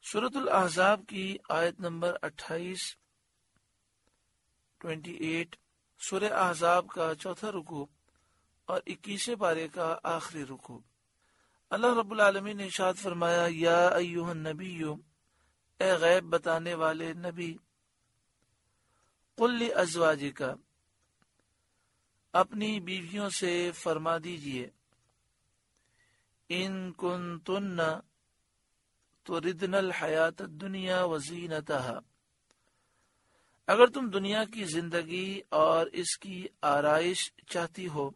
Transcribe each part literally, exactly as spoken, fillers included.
سورۃ الاحزاب کی آیت نمبر اٹھائیس اٹھائیس سورہ احزاب کا چوتھا رکوع اور اکیسویں پارے کا آخری رکوع۔ اللہ رب العالمین نے ارشاد فرمایا، یا ایھا النبی، اے غیب بتانے والے نبی، قل لازواجک، اپنی بیویوں سے فرما دیجئے، ان کنتن تردن الحیات الدنیا وزینتہا، اگر تم دنیا کی زندگی اور اس کی آرائش چاہتی ہو،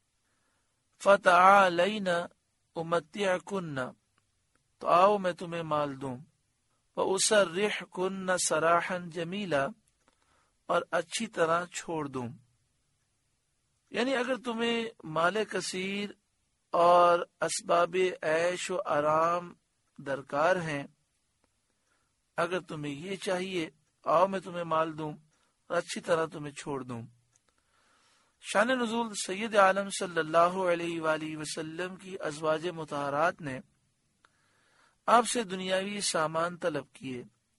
فتعالین امتعکن، تو آؤ میں تمہیں مال دوں، واسرحکن سراحا جمیلا، اور اچھی طرح چھوڑ دوں۔ یعنی اگر تمہیں مال کثیر اور اسباب عیش و آرام درکار ہیں، اگر تمہیں یہ چاہیے، آؤ میں تمہیں مال دوں اور اچھی طرح تمہیں چھوڑ دوں۔ شان نزول سید عالم صلی اللہ علیہ وآلہ وسلم کی ازواج مطہرات نے آپ سے دنیاوی سامان طلب کیے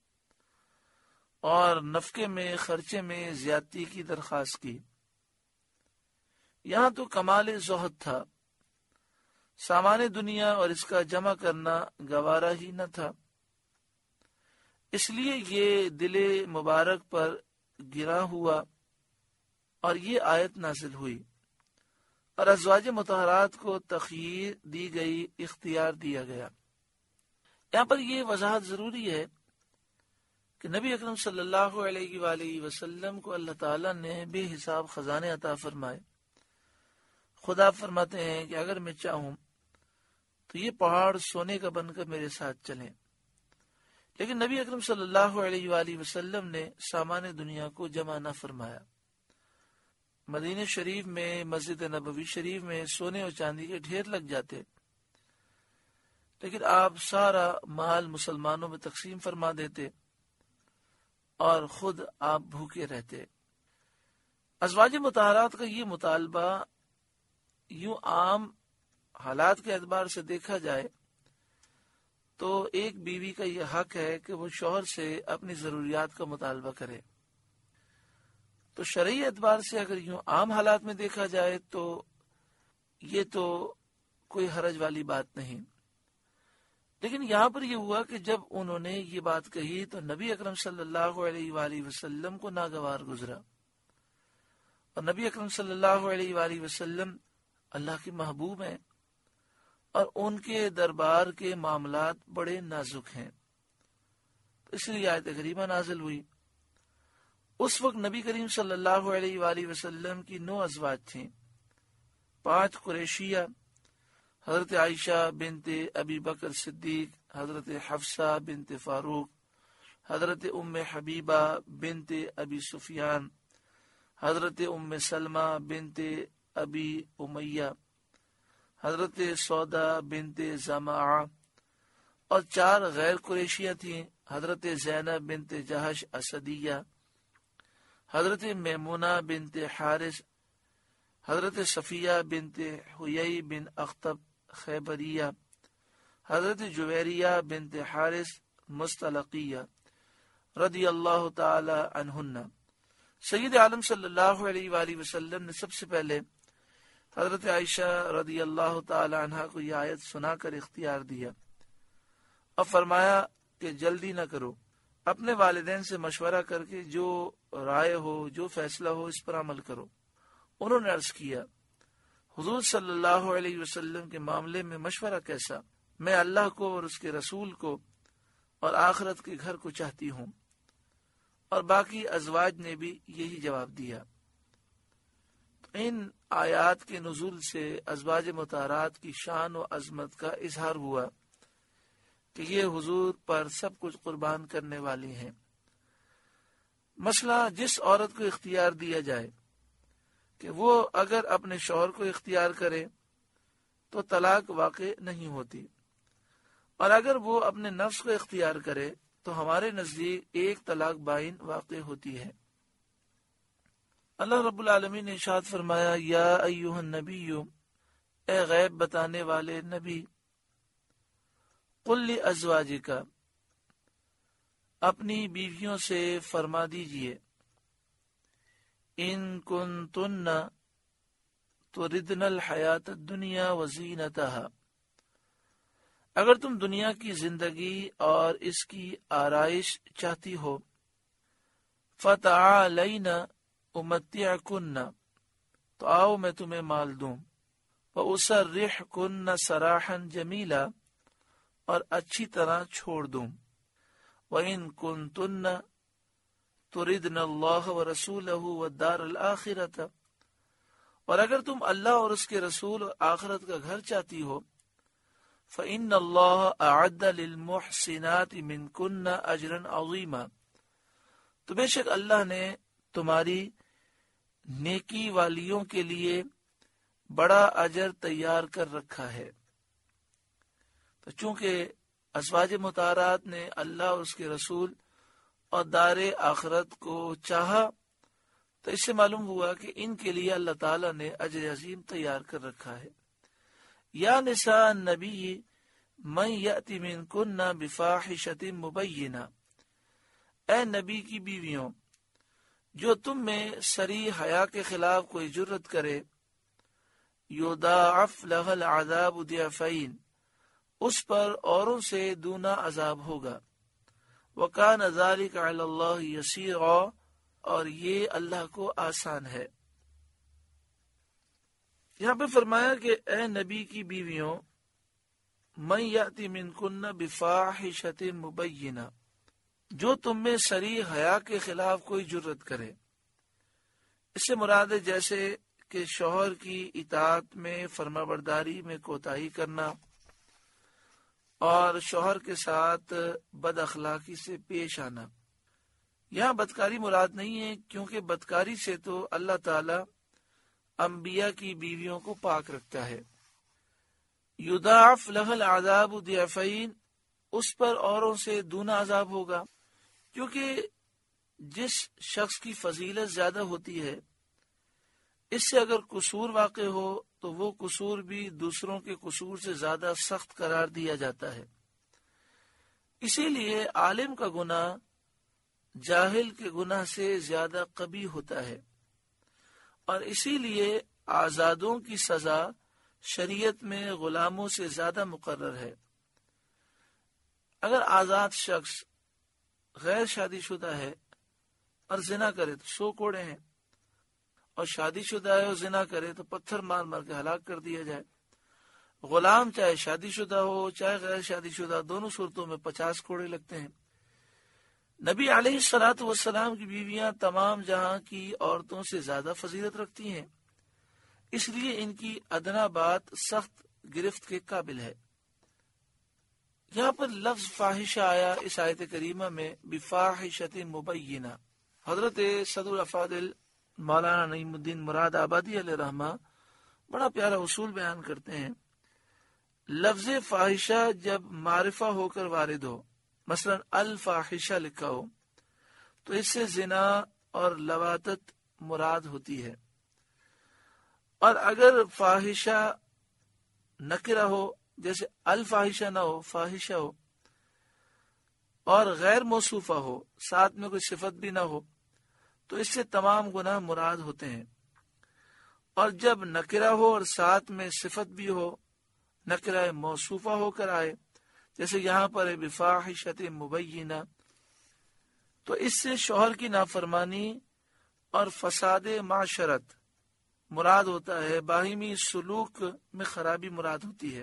اور نفقے میں خرچے میں زیادتی کی درخواست کی۔ یہاں تو کمال زہد تھا، سامان دنیا اور اس کا جمع کرنا گوارا ہی نہ تھا، اس لیے یہ دل مبارک پر گرا ہوا اور یہ آیت نازل ہوئی اور ازواج مطہرات کو تخییر دی گئی، اختیار دیا گیا۔ یہاں پر یہ وضاحت ضروری ہے کہ نبی اکرم صلی اللہ علیہ وآلہ وسلم کو اللہ تعالیٰ نے بے حساب خزانے عطا فرمائے۔ خدا فرماتے ہیں کہ اگر میں چاہوں تو یہ پہاڑ سونے کا بن کر میرے ساتھ چلیں، لیکن نبی اکرم صلی اللہ علیہ وآلہ وسلم نے سامان دنیا کو جمع نہ فرمایا۔ مدینہ شریف میں، مسجد نبوی شریف میں سونے اور چاندی کے ڈھیر لگ جاتے، لیکن آپ سارا مال مسلمانوں میں تقسیم فرما دیتے اور خود آپ بھوکے رہتے۔ ازواج مطہرات کا یہ مطالبہ یوں عام حالات کے اعتبار سے دیکھا جائے تو ایک بیوی کا یہ حق ہے کہ وہ شوہر سے اپنی ضروریات کا مطالبہ کرے، تو شرعی اعتبار سے اگر یوں عام حالات میں دیکھا جائے تو یہ تو کوئی حرج والی بات نہیں۔ لیکن یہاں پر یہ ہوا کہ جب انہوں نے یہ بات کہی تو نبی اکرم صلی اللہ علیہ وآلہ وسلم کو ناگوار گزرا، اور نبی اکرم صلی اللہ علیہ وآلہ وسلم اللہ کے محبوب ہیں اور ان کے دربار کے معاملات بڑے نازک ہیں، تو اس لیے آیت کریمہ نازل ہوئی۔ اس وقت نبی کریم صلی اللہ علیہ وآلہ وسلم کی نو ازواج تھیں، پانچ قریشیہ، حضرت عائشہ بنت ابی بکر صدیق، حضرت حفصہ بنت فاروق، حضرت ام حبیبہ بنت ابی سفیان، حضرت ام سلمہ بنت ابی امیہ، حضرت سودا بنت زمعہ، اور چار غیر قریشیہ تھیں، حضرت زینب بنت جہش اسدیہ، حضرت میمونہ بنت حارث، حضرت صفیہ بنت حیی بن اخطب خیبریہ، حضرت جویریہ بنت حارث مستلقیہ رضی اللہ تعالی عنہن۔ سید عالم صلی اللہ علیہ وآلہ وسلم نے سب سے پہلے حضرت عائشہ رضی اللہ تعالی عنہا کو یہ آیت سنا کر اختیار دیا اور فرمایا کہ جلدی نہ کرو، اپنے والدین سے مشورہ کر کے جو رائے ہو، جو فیصلہ ہو، اس پر عمل کرو۔ انہوں نے عرض کیا، حضور صلی اللہ علیہ وسلم کے معاملے میں مشورہ کیسا؟ میں اللہ کو اور اس کے رسول کو اور آخرت کے گھر کو چاہتی ہوں۔ اور باقی ازواج نے بھی یہی جواب دیا۔ ان آیات کے نزول سے ازواج مطہرات کی شان و عظمت کا اظہار ہوا کہ یہ حضور پر سب کچھ قربان کرنے والی ہیں۔ مسئلہ جس عورت کو اختیار دیا جائے کہ وہ اگر اپنے شوہر کو اختیار کرے تو طلاق واقع نہیں ہوتی، اور اگر وہ اپنے نفس کو اختیار کرے تو ہمارے نزدیک ایک طلاق بائن واقع ہوتی ہے۔ اللہ رب العالمین نے ارشاد فرمایا، یا ایھا النبی، اے غیب بتانے والے نبی، قل لازواجک، اپنی بیویوں سے فرما دیجئے ان کنتن تردن الحیات الدنیا وزینتها، اگر تم دنیا کی زندگی اور اس کی آرائش چاہتی ہو، فتعالین امتعکن، تو آؤ میں تمہیں مال دوں، واسرحکن سراحا جمیلا، اور اچھی طرح چھوڑ دوں، وَإِن كُنتُنَّ تُرِدْنَ اللَّهَ وَرَسُولَهُ وَالدَّارَ الْآخِرَةَ، اور اگر تم اللہ اور اس کے رسول اور آخرت کا گھر چاہتی ہو، فَإِنَّ اللَّهَ أَعَدَّ لِلْمُحْسِنَاتِ مِنْكُنَّ أَجْرًا عَظِيمًا، تو بے شک اللہ نے تمہاری نیکی والیوں کے لیے بڑا اجر تیار کر رکھا ہے۔ تو چونکہ ازواج مطہرات نے اللہ اور اس کے رسول اور دار آخرت کو چاہا، تو اس سے معلوم ہوا کہ ان کے لیے اللہ تعالیٰ نے اجر عظیم تیار کر رکھا ہے۔ یا نساء النبی من یأتی منکن بفاحشۃ مبینہ، اے نبی کی بیویوں، جو تم میں صریح حیا کے خلاف کوئی جرت کرے، یضاعف لها العذاب ضعفین، اس پر اوروں سے دونا عذاب ہوگا، وکان ذلک علی اللہ یسیرا، اور یہ اللہ کو آسان ہے۔ یہاں پہ فرمایا کہ اے نبی کی بیویوں، من یأتی منکن بفاحشۃ مبینہ، جو تم میں صریح حیا کے خلاف کوئی جرت کرے۔ اس سے مراد ہے جیسے کہ شوہر کی اطاعت میں، فرما برداری میں کوتاہی کرنا، اور شوہر کے ساتھ بد اخلاقی سے پیش آنا۔ یہاں بدکاری مراد نہیں ہے، کیونکہ بدکاری سے تو اللہ تعالی انبیاء کی بیویوں کو پاک رکھتا ہے۔ یضاعف لها العذاب ضعفین، اس پر اوروں سے دونا عذاب ہوگا، کیونکہ جس شخص کی فضیلت زیادہ ہوتی ہے، اس سے اگر قصور واقع ہو تو وہ قصور بھی دوسروں کے قصور سے زیادہ سخت قرار دیا جاتا ہے۔ اسی لیے عالم کا گناہ جاہل کے گناہ سے زیادہ قبیح ہوتا ہے، اور اسی لیے آزادوں کی سزا شریعت میں غلاموں سے زیادہ مقرر ہے۔ اگر آزاد شخص غیر شادی شدہ ہے اور زنا کرے تو سو کوڑے ہیں، اور شادی شدہ ہے اور زنا کرے تو پتھر مار مار کے ہلاک کر دیا جائے۔ غلام چاہے شادی شدہ ہو چاہے غیر شادی شدہ، دونوں صورتوں میں پچاس کوڑے لگتے ہیں۔ نبی علیہ الصلوۃ والسلام کی بیویاں تمام جہاں کی عورتوں سے زیادہ فضیلت رکھتی ہیں، اس لیے ان کی ادنا بات سخت گرفت کے قابل ہے۔ یہاں پر لفظ فاحشہ آیا اس آیت کریمہ میں بفاحشۃ مبینہ۔ حضرت صدر الافاضل مولانا نعیم الدین مراد آبادی علیہ رحمہ بڑا پیارا اصول بیان کرتے ہیں، لفظ فاحشہ جب معرفہ ہو کر وارد ہو، مثلا الفاحشہ لکھا ہو، تو اس سے زنا اور لواطت مراد ہوتی ہے، اور اگر فاحشہ نکرہ ہو، جیسے الفاحشہ نہ ہو، فاحشہ ہو، اور غیر موصوفہ ہو، ساتھ میں کوئی صفت بھی نہ ہو، تو اس سے تمام گناہ مراد ہوتے ہیں۔ اور جب نکرہ ہو اور ساتھ میں صفت بھی ہو، نکرہ موصوفہ ہو کر آئے، جیسے یہاں پر بفاحشۃ مبینہ، تو اس سے شوہر کی نافرمانی اور فساد معاشرت مراد ہوتا ہے، باہمی سلوک میں خرابی مراد ہوتی ہے۔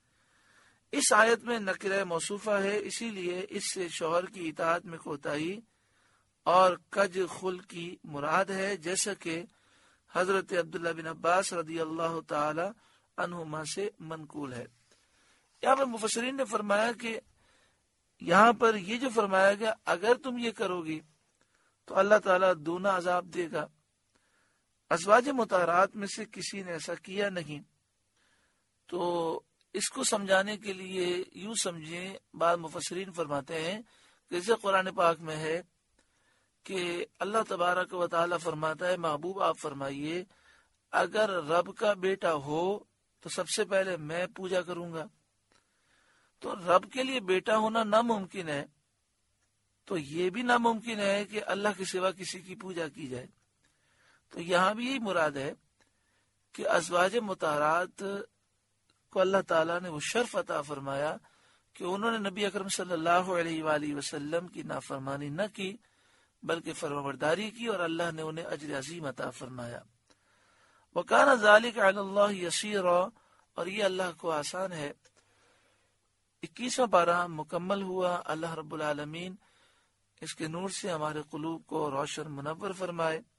اس آیت میں نکرہ موصوفہ ہے، اسی لیے اس سے شوہر کی اطاعت میں کوتاہی اور کج خل کی مراد ہے، جیسا کہ حضرت عبداللہ بن عباس رضی اللہ تعالی عنہما سے منقول ہے۔ یہاں پر مفسرین نے فرمایا کہ یہاں پر یہ جو فرمایا گیا اگر تم یہ کرو گی تو اللہ تعالیٰ دونا عذاب دے گا، ازواج مطہرات میں سے کسی نے ایسا کیا نہیں، تو اس کو سمجھانے کے لیے یوں سمجھیں، بعض مفسرین فرماتے ہیں کہ جیسے قرآن پاک میں ہے کہ اللہ تبارک و تعالیٰ فرماتا ہے، محبوب آپ فرمائیے اگر رب کا بیٹا ہو تو سب سے پہلے میں پوجا کروں گا۔ تو رب کے لیے بیٹا ہونا ناممکن ہے، تو یہ بھی ناممکن ہے کہ اللہ کے سوا کسی کی پوجا کی جائے۔ تو یہاں بھی یہی مراد ہے کہ ازواج مطہرات کو اللہ تعالیٰ نے وہ شرف عطا فرمایا کہ انہوں نے نبی اکرم صلی اللہ علیہ وآلہ وسلم کی نافرمانی نہ کی بلکہ فرمانبرداری کی، اور اللہ نے انہیں اجر عظیم عطا فرمایا۔ وَكَانَ ذَلِكَ عَلَى اللَّهِ يَسِيرًا، اور یہ اللہ کو آسان ہے۔ اکیسواں پارہ مکمل ہوا۔ اللہ رب العالمین اس کے نور سے ہمارے قلوب کو روشن منور فرمائے۔